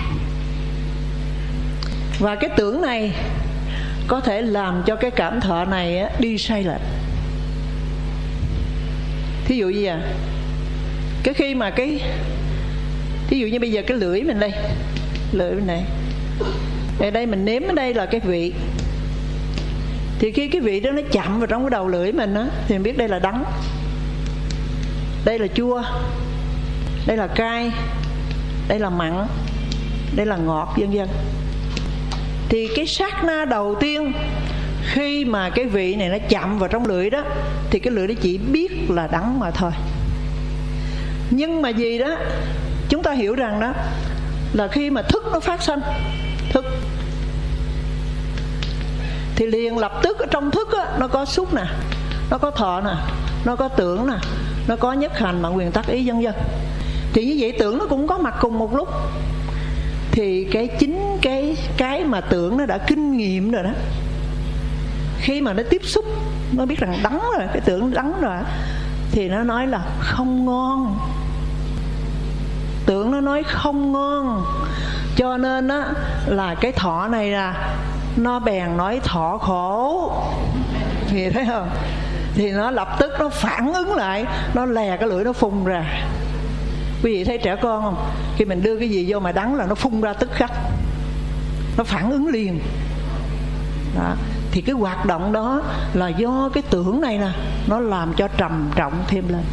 Và cái tưởng này có thể làm cho cái cảm thọ này á, đi sai lệch. Thí dụ như vậy, cái khi mà cái, thí dụ như bây giờ cái lưỡi mình đây, lưỡi bên này, ở đây mình nếm ở đây là cái vị. Thì khi cái vị đó nó chạm vào trong cái đầu lưỡi mình á, thì mình biết đây là đắng, đây là chua, đây là cay, đây là mặn, đây là ngọt, vân vân. Thì cái sát na đầu tiên khi mà cái vị này nó chạm vào trong lưỡi đó, thì cái lưỡi nó chỉ biết là đắng mà thôi. Nhưng mà gì đó, chúng ta hiểu rằng đó là khi mà thức nó phát sinh, thức thì liền lập tức ở trong thức á, nó có xúc nè, nó có thọ nè, nó có tưởng nè, nó có nhất hành, mạng quyền, tác ý, vân vân. Thì như vậy tưởng nó cũng có mặt cùng một lúc. Thì cái chính cái mà tưởng nó đã kinh nghiệm rồi đó, khi mà nó tiếp xúc, nó biết rằng đắng rồi, cái tưởng đắng rồi, thì nó nói là không ngon. Tưởng nó nói không ngon, cho nên á là cái thọ này là nó bèn nói thọ khổ. Thì thấy không? Thì nó lập tức nó phản ứng lại, nó lè cái lưỡi nó phun ra. Quý vị thấy trẻ con không? Khi mình đưa cái gì vô mà đắng là nó phun ra tức khắc, nó phản ứng liền đó. Thì cái hoạt động đó là do cái tưởng này nè, nó làm cho trầm trọng thêm lên.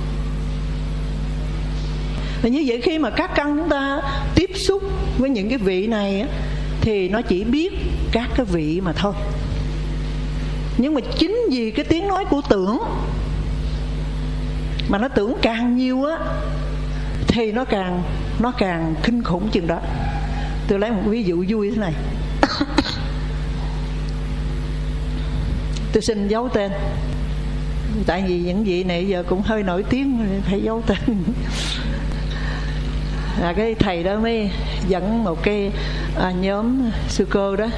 Và như vậy khi mà các căn chúng ta tiếp xúc với những cái vị này á, thì nó chỉ biết các cái vị mà thôi. Nhưng mà chính vì cái tiếng nói của tưởng, mà nó tưởng càng nhiều á, thì nó càng kinh khủng chừng đó. Tôi lấy một ví dụ vui thế này. Tôi xin giấu tên, tại vì những vị này giờ cũng hơi nổi tiếng, phải giấu tên. Là cái thầy đó mới dẫn một cái nhóm sư cô đó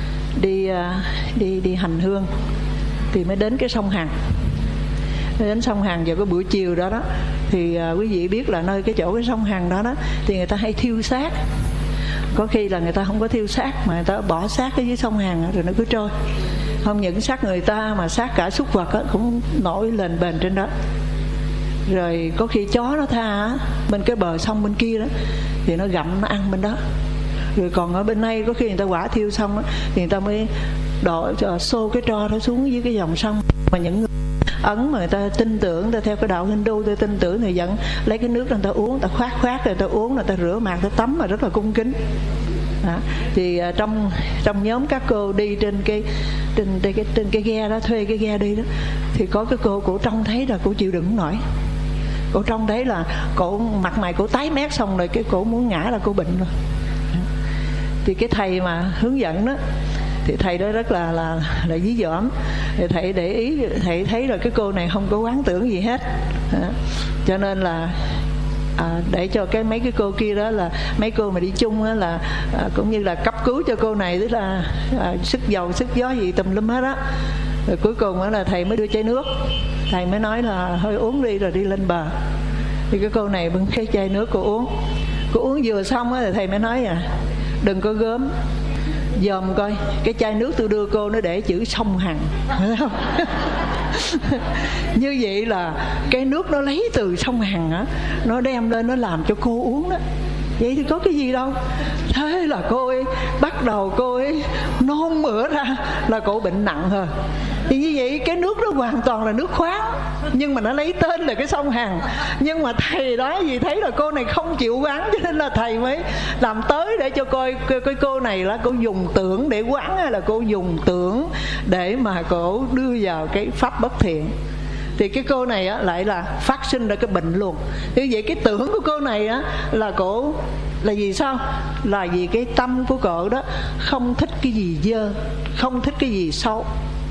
đi hành hương, thì mới đến cái sông Hằng. Đến sông Hằng vào cái buổi chiều đó đó, thì quý vị biết là nơi cái chỗ cái sông Hằng đó đó, thì người ta hay thiêu xác. Có khi là người ta không có thiêu xác, mà người ta bỏ xác ở dưới sông Hằng rồi nó cứ trôi. Không những xác người ta mà xác cả súc vật cũng nổi lên bền trên đó. Rồi có khi chó nó tha bên cái bờ sông bên kia đó thì nó gặm nó ăn bên đó. Rồi còn ở bên đây có khi người ta quả thiêu xong đó, thì người ta mới xô cái tro đó xuống dưới cái dòng sông. Mà những người Ấn mà người ta tin tưởng, người ta theo cái đạo Hindu, người ta tin tưởng thì vẫn lấy cái nước người ta uống, người ta khoát rồi người ta uống, người ta rửa mặt, người ta tắm mà rất là cung kính. Đó. Thì trong nhóm các cô đi trên cái ghe đó, thuê cái ghe đi đó, thì có cái cô trông thấy là cô chịu đựng không nổi. Cô trông thấy là cổ mặt mày cổ tái mét, xong rồi cái cổ muốn ngã là cô bệnh rồi. Thì cái thầy mà hướng dẫn đó, thì thầy đó rất là dí dỏm. Thì thầy để ý, thầy thấy rồi cái cô này không có quán tưởng gì hết. Cho nên là để cho mấy cái cô kia đó, là mấy cô mà đi chung đó, là cũng như là cấp cứu cho cô này, tức là sức dầu sức gió gì tùm lum hết á. Rồi cuối cùng đó là thầy mới đưa chai nước, thầy mới nói là hơi uống đi rồi đi lên bờ. Thì cái cô này bưng cái chai nước cô uống vừa xong á, thì thầy mới nói đừng có gớm, dòm coi cái chai nước tôi đưa cô nó để chữ sông Hằng. Như vậy là cái nước nó lấy từ sông Hằng á, nó đem lên nó làm cho cô uống đó. Vậy thì có cái gì đâu. Thế là cô ấy bắt đầu cô ấy nôn mửa ra là cô bệnh nặng hơn. Thì như vậy cái nước đó hoàn toàn là nước khoáng, nhưng mà nó lấy tên là cái sông Hằng. Nhưng mà thầy đó vì thấy là cô này không chịu quán, cho nên là thầy mới làm tới để cho coi cô này là cô dùng tưởng để quán hay là cô dùng tưởng để mà cô đưa vào cái pháp bất thiện. Thì cái cô này á, lại là phát sinh ra cái bệnh luôn. Như vậy cái tưởng của cô này á, là cổ là vì sao? Là vì cái tâm của cổ đó không thích cái gì dơ, không thích cái gì xấu.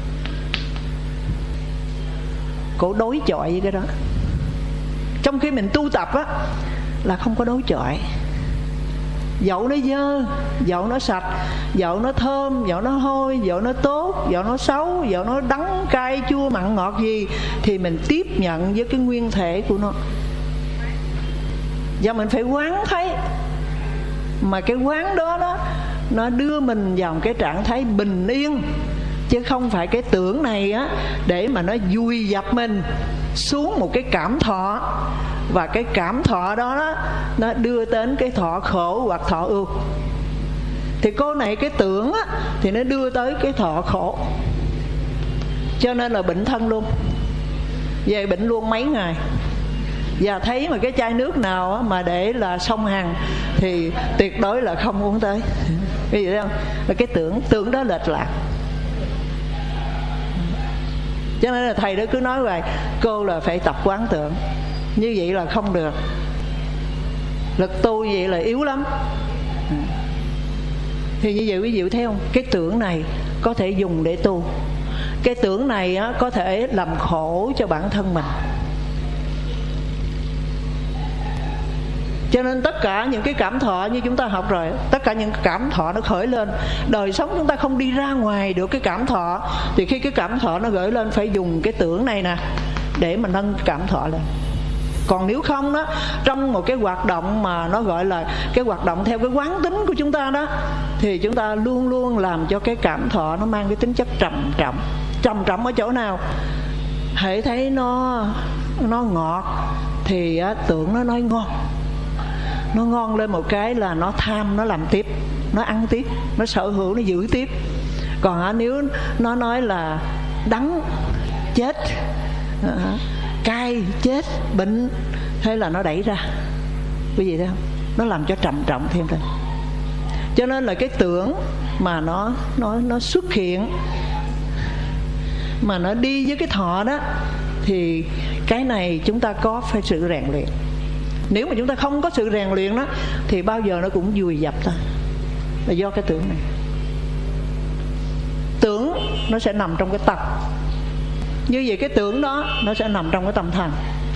Cổ đối chọi với cái đó. Trong khi mình tu tập á, là không có đối chọi. Dẫu nó dơ, dẫu nó sạch, dẫu nó thơm, dẫu nó hôi, dẫu nó tốt, dẫu nó xấu, dẫu nó đắng, cay, chua, mặn, ngọt gì, thì mình tiếp nhận với cái nguyên thể của nó. Và mình phải quán thấy. Mà cái quán đó nó đưa mình vào cái trạng thái bình yên, chứ không phải cái tưởng này á để mà nó vùi dập mình xuống một cái cảm thọ. Và cái cảm thọ đó nó đưa đến cái thọ khổ hoặc thọ ưu. Thì cô này cái tưởng á, thì nó đưa tới cái thọ khổ, cho nên là bệnh thân luôn. Về bệnh luôn mấy ngày. Và thấy mà cái chai nước nào á, mà để là sông Hằng thì tuyệt đối là không uống tới. Cái gì thấy không? Là cái tưởng đó lệch lạc. Cho nên là thầy đó cứ nói hoài, cô là phải tập quán tưởng. Như vậy là không được. Lực tu vậy là yếu lắm. Thì như vậy quý vị thấy không? Cái tưởng này có thể dùng để tu. Cái tưởng này á, có thể làm khổ cho bản thân mình. Cho nên tất cả những cái cảm thọ như chúng ta học rồi, tất cả những cảm thọ nó khởi lên, đời sống chúng ta không đi ra ngoài được cái cảm thọ. Thì khi cái cảm thọ nó gửi lên, phải dùng cái tưởng này nè để mà nâng cái cảm thọ lên. Còn nếu không đó, trong một cái hoạt động mà nó gọi là cái hoạt động theo cái quán tính của chúng ta đó, thì chúng ta luôn luôn làm cho cái cảm thọ nó mang cái tính chất trầm trọng. Trầm trọng ở chỗ nào? Hễ thấy nó ngọt thì tưởng nó nói ngon. Nó ngon lên một cái là nó tham, nó làm tiếp, nó ăn tiếp, nó sở hữu, nó giữ tiếp. Còn nếu nó nói là đắng, chết, cay, chết, bệnh, thế là nó đẩy ra. Quý vị thấy không? Nó làm cho trầm trọng thêm lên. Cho nên là cái tưởng mà nó xuất hiện, mà nó đi với cái thọ đó, thì cái này chúng ta có phải sự rèn luyện. Nếu mà chúng ta không có sự rèn luyện đó, thì bao giờ nó cũng vùi dập ta. Là do cái tưởng này. Tưởng nó sẽ nằm trong cái tâm. Như vậy cái tưởng đó nó sẽ nằm trong cái tâm thần.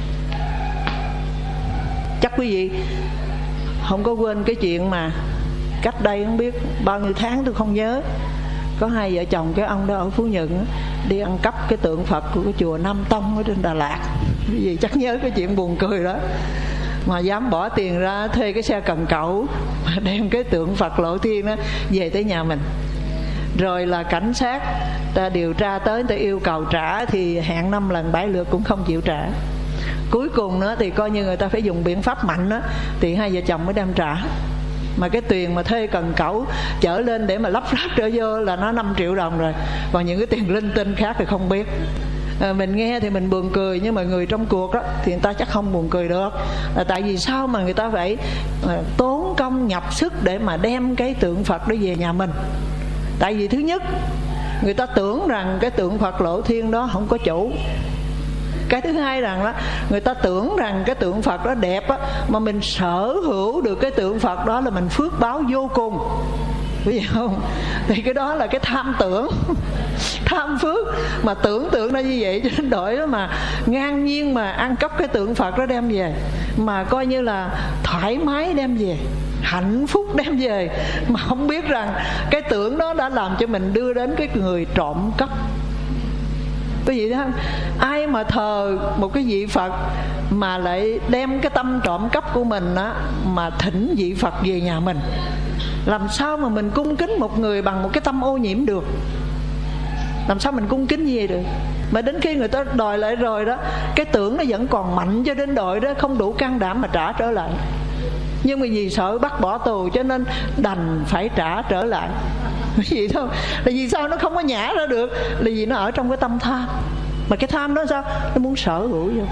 Chắc quý vị không có quên cái chuyện mà cách đây không biết bao nhiêu tháng tôi không nhớ, có hai vợ chồng cái ông đó ở Phú Nhuận đi ăn cắp cái tượng Phật của cái chùa Nam Tông ở trên Đà Lạt. Quý vị chắc nhớ cái chuyện buồn cười đó. Mà dám bỏ tiền ra thuê cái xe cần cẩu mà đem cái tượng Phật Lộ Thiên đó về tới nhà mình. Rồi là cảnh sát ta điều tra tới, ta yêu cầu trả thì hẹn 5 lần 7 lượt cũng không chịu trả. Cuối cùng đó thì coi như người ta phải dùng biện pháp mạnh đó, thì hai vợ chồng mới đem trả. Mà cái tiền mà thuê cần cẩu chở lên để mà lắp ráp trở vô là nó 5 triệu đồng rồi. Còn những cái tiền linh tinh khác thì không biết. Mình nghe thì mình buồn cười, nhưng mà người trong cuộc đó thì người ta chắc không buồn cười được. Là tại vì sao mà người ta phải tốn công nhọc sức để mà đem cái tượng Phật đó về nhà mình? Tại vì thứ nhất, người ta tưởng rằng cái tượng Phật Lộ Thiên đó không có chủ. Cái thứ hai rằng đó, người ta tưởng rằng cái tượng Phật đó đẹp á, mà mình sở hữu được cái tượng Phật đó là mình phước báo vô cùng. Biết không? Thì cái đó là cái tham tưởng tham phước. Mà tưởng tượng ra như vậy cho nên đổi đó mà ngang nhiên mà ăn cắp cái tượng Phật đó đem về, mà coi như là thoải mái đem về, hạnh phúc đem về, mà không biết rằng cái tượng đó đã làm cho mình đưa đến cái người trộm cắp. Quý vị thấy không? Ai mà thờ một cái vị Phật mà lại đem cái tâm trộm cắp của mình á mà thỉnh vị Phật về nhà mình, làm sao mà mình cung kính một người bằng một cái tâm ô nhiễm được? Làm sao mình cung kính như vậy được? Mà đến khi người ta đòi lại rồi đó, cái tưởng nó vẫn còn mạnh cho đến đội đó không đủ can đảm mà trả trở lại. Nhưng mà vì sợ bắt bỏ tù cho nên đành phải trả trở lại. Vì thôi, là vì sao nó không có nhả ra được? Là vì nó ở trong cái tâm tham. Mà cái tham đó sao? Nó muốn sở hữu vô.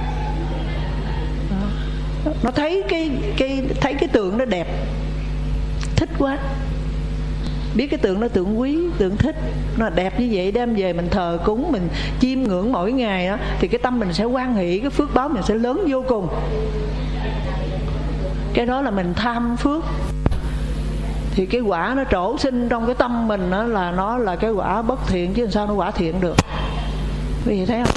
Nó thấy cái tượng nó đẹp, thích quá, biết cái tượng nó tượng quý, tượng thích, nó đẹp như vậy đem về mình thờ cúng, mình chiêm ngưỡng mỗi ngày đó, thì cái tâm mình sẽ hoan hỷ, cái phước báo mình sẽ lớn vô cùng. Cái đó là mình tham phước. Thì cái quả nó trổ sinh trong cái tâm mình đó là nó là cái quả bất thiện, chứ làm sao nó quả thiện được? Quý vị thấy không?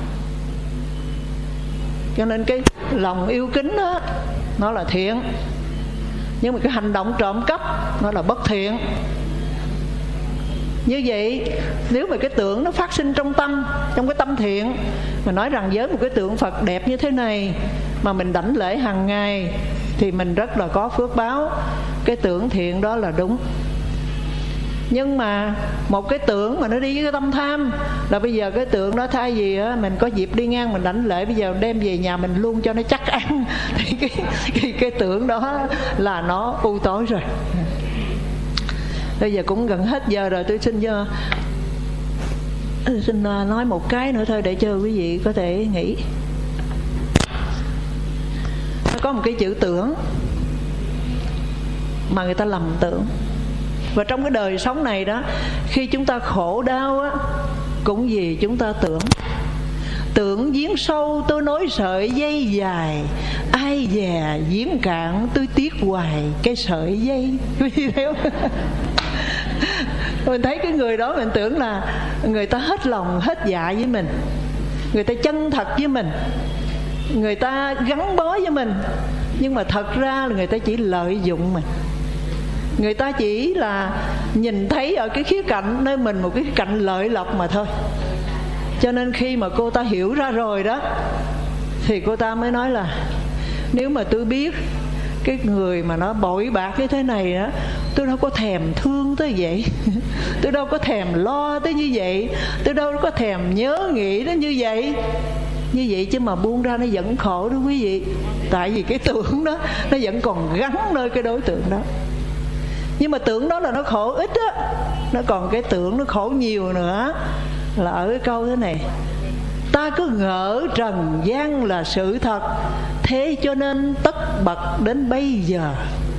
Cho nên cái lòng yêu kính đó nó là thiện, nhưng mà cái hành động trộm cắp nó là bất thiện. Như vậy nếu mà cái tưởng nó phát sinh trong tâm, trong cái tâm thiện, mà nói rằng với một cái tượng Phật đẹp như thế này mà mình đảnh lễ hàng ngày thì mình rất là có phước báo. Cái tưởng thiện đó là đúng. Nhưng mà một cái tưởng mà nó đi với cái tâm tham, là bây giờ cái tượng đó thay vì á, mình có dịp đi ngang mình đảnh lễ, bây giờ đem về nhà mình luôn cho nó chắc ăn, thì cái tưởng đó là nó u tối rồi. Bây giờ cũng gần hết giờ rồi, tôi xin nói một cái nữa thôi để cho quý vị có thể nghĩ. Nó có một cái chữ tưởng mà người ta lầm tưởng. Và trong cái đời sống này đó, khi chúng ta khổ đau á, cũng vì chúng ta tưởng. Tưởng giếng sâu tôi nối sợi dây dài, ai dè giếng cạn tôi tiếc hoài cái sợi dây. Quý vị thấy không? Mình thấy cái người đó mình tưởng là người ta hết lòng hết dạ với mình, người ta chân thật với mình, người ta gắn bó với mình. Nhưng mà thật ra là người ta chỉ lợi dụng mình. Người ta chỉ là nhìn thấy ở cái khía cạnh nơi mình một cái khía cạnh lợi lộc mà thôi. Cho nên khi mà cô ta hiểu ra rồi đó, thì cô ta mới nói là nếu mà tôi biết cái người mà nó bội bạc như thế này đó, tôi đâu có thèm thương tới vậy. Tôi đâu có thèm lo tới như vậy. Tôi đâu có thèm nhớ nghĩ đến như vậy. Như vậy chứ mà buông ra nó vẫn khổ đó quý vị. Tại vì cái tưởng đó nó vẫn còn gắn nơi cái đối tượng đó. Nhưng mà tưởng đó là nó khổ ít á, nó còn cái tưởng nó khổ nhiều nữa. Là ở cái câu thế này: ta cứ ngỡ trần gian là sự thật, thế cho nên tất bật đến bây giờ.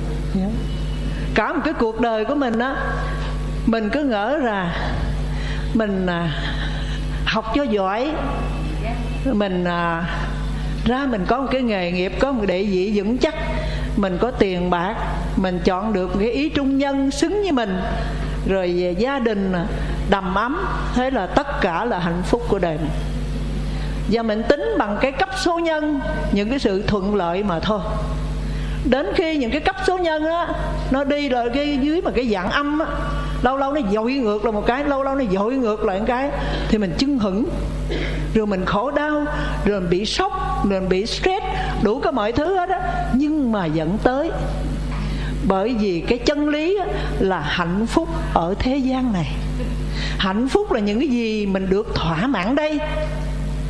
Cả một cái cuộc đời của mình á, mình cứ ngỡ là mình học cho giỏi, mình ra mình có một cái nghề nghiệp, có một địa vị vững chắc, mình có tiền bạc, mình chọn được một cái ý trung nhân xứng với mình, rồi về gia đình đầm ấm, thế là tất cả là hạnh phúc của đời mình. Và mình tính bằng cái cấp số nhân, những cái sự thuận lợi mà thôi. Đến khi những cái cấp số nhân á, nó đi rồi cái dưới mà cái dạng âm á, lâu lâu nó dội ngược lại một cái, lâu lâu nó dội ngược lại một cái, thì mình chưng hửng, rồi mình khổ đau, rồi mình bị sốc, rồi mình bị stress, đủ cả mọi thứ hết á. Nhưng mà dẫn tới, bởi vì cái chân lý là hạnh phúc ở thế gian này. Hạnh phúc là những cái gì mình được thỏa mãn đây,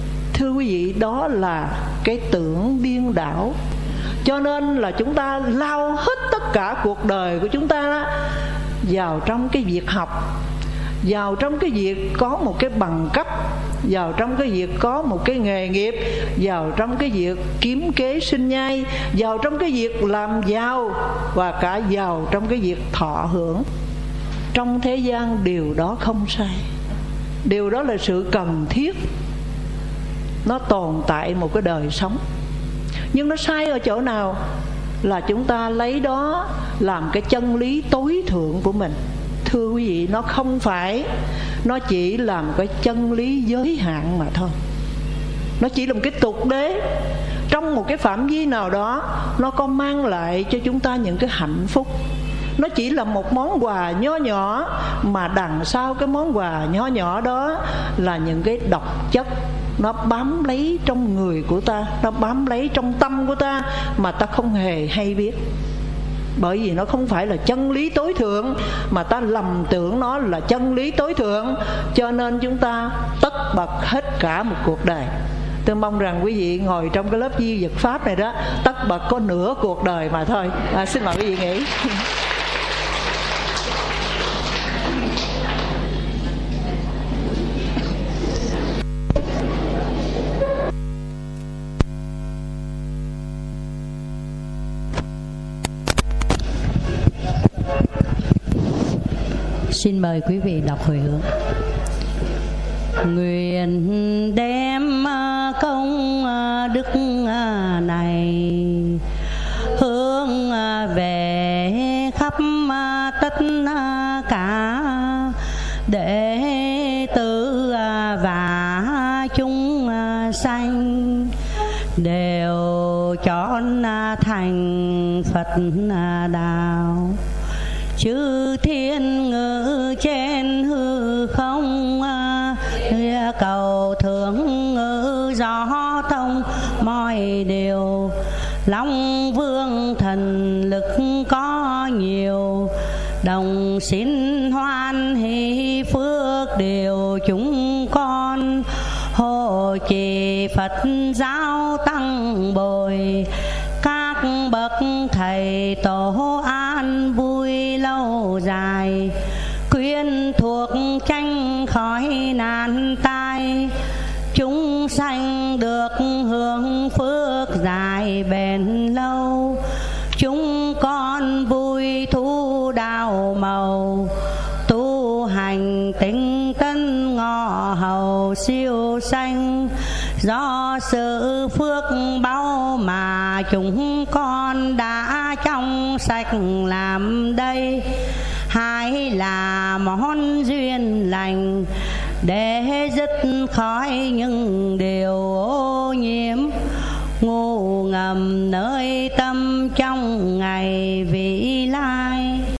Thưa quý vị, đó là cái tưởng điên đảo. Cho nên là chúng ta lao hết tất cả cuộc đời của chúng ta đó vào trong cái việc học, vào trong cái việc có một cái bằng cấp, vào trong cái việc có một cái nghề nghiệp, vào trong cái việc kiếm kế sinh nhai, vào trong cái việc làm giàu, và cả vào trong cái việc thọ hưởng. Trong thế gian điều đó không sai, điều đó là sự cần thiết, nó tồn tại một cái đời sống. Nhưng nó sai ở chỗ nào? Là chúng ta lấy đó làm cái chân lý tối thượng của mình. Thưa quý vị, nó không phải, nó chỉ làm cái chân lý giới hạn mà thôi. Nó chỉ là một cái tục đế. Trong một cái phạm vi nào đó, nó có mang lại cho chúng ta những cái hạnh phúc. Nó chỉ là một món quà nho nhỏ, mà đằng sau cái món quà nho nhỏ đó là những cái độc chất nó bám lấy trong người của ta, nó bám lấy trong tâm của ta mà ta không hề hay biết. Bởi vì nó không phải là chân lý tối thượng, mà ta lầm tưởng nó là chân lý tối thượng, cho nên chúng ta tất bật hết cả một cuộc đời. Tôi mong rằng quý vị ngồi trong cái lớp Di Vật Pháp này đó, tất bật có nửa cuộc đời mà thôi. Xin mời quý vị nghĩ. Xin mời quý vị đọc hồi hướng. Nguyện đem công đức này hướng về khắp tất cả đệ tử và chúng sanh, đều chọn thành Phật đạo. Chư thiên ngự trên hư không, cầu thượng ngự gió thông mọi điều. Long vương thần lực có nhiều, đồng xin hoan hỷ phước điều chúng con. Hộ trì Phật giáo tăng bồi, các bậc thầy tổ an vui lâu dài. Quyên thuộc tranh khỏi nan tai, chúng sanh được hưởng phước dài bền lâu. Chúng con vui thu đào màu, tu hành tinh tấn ngọ hầu siêu sanh. Do sự phước báu mà chúng con đã trong sạch làm đây, hay là món duyên lành để dứt khỏi những điều ô nhiễm. Ngủ ngầm nơi tâm trong ngày vị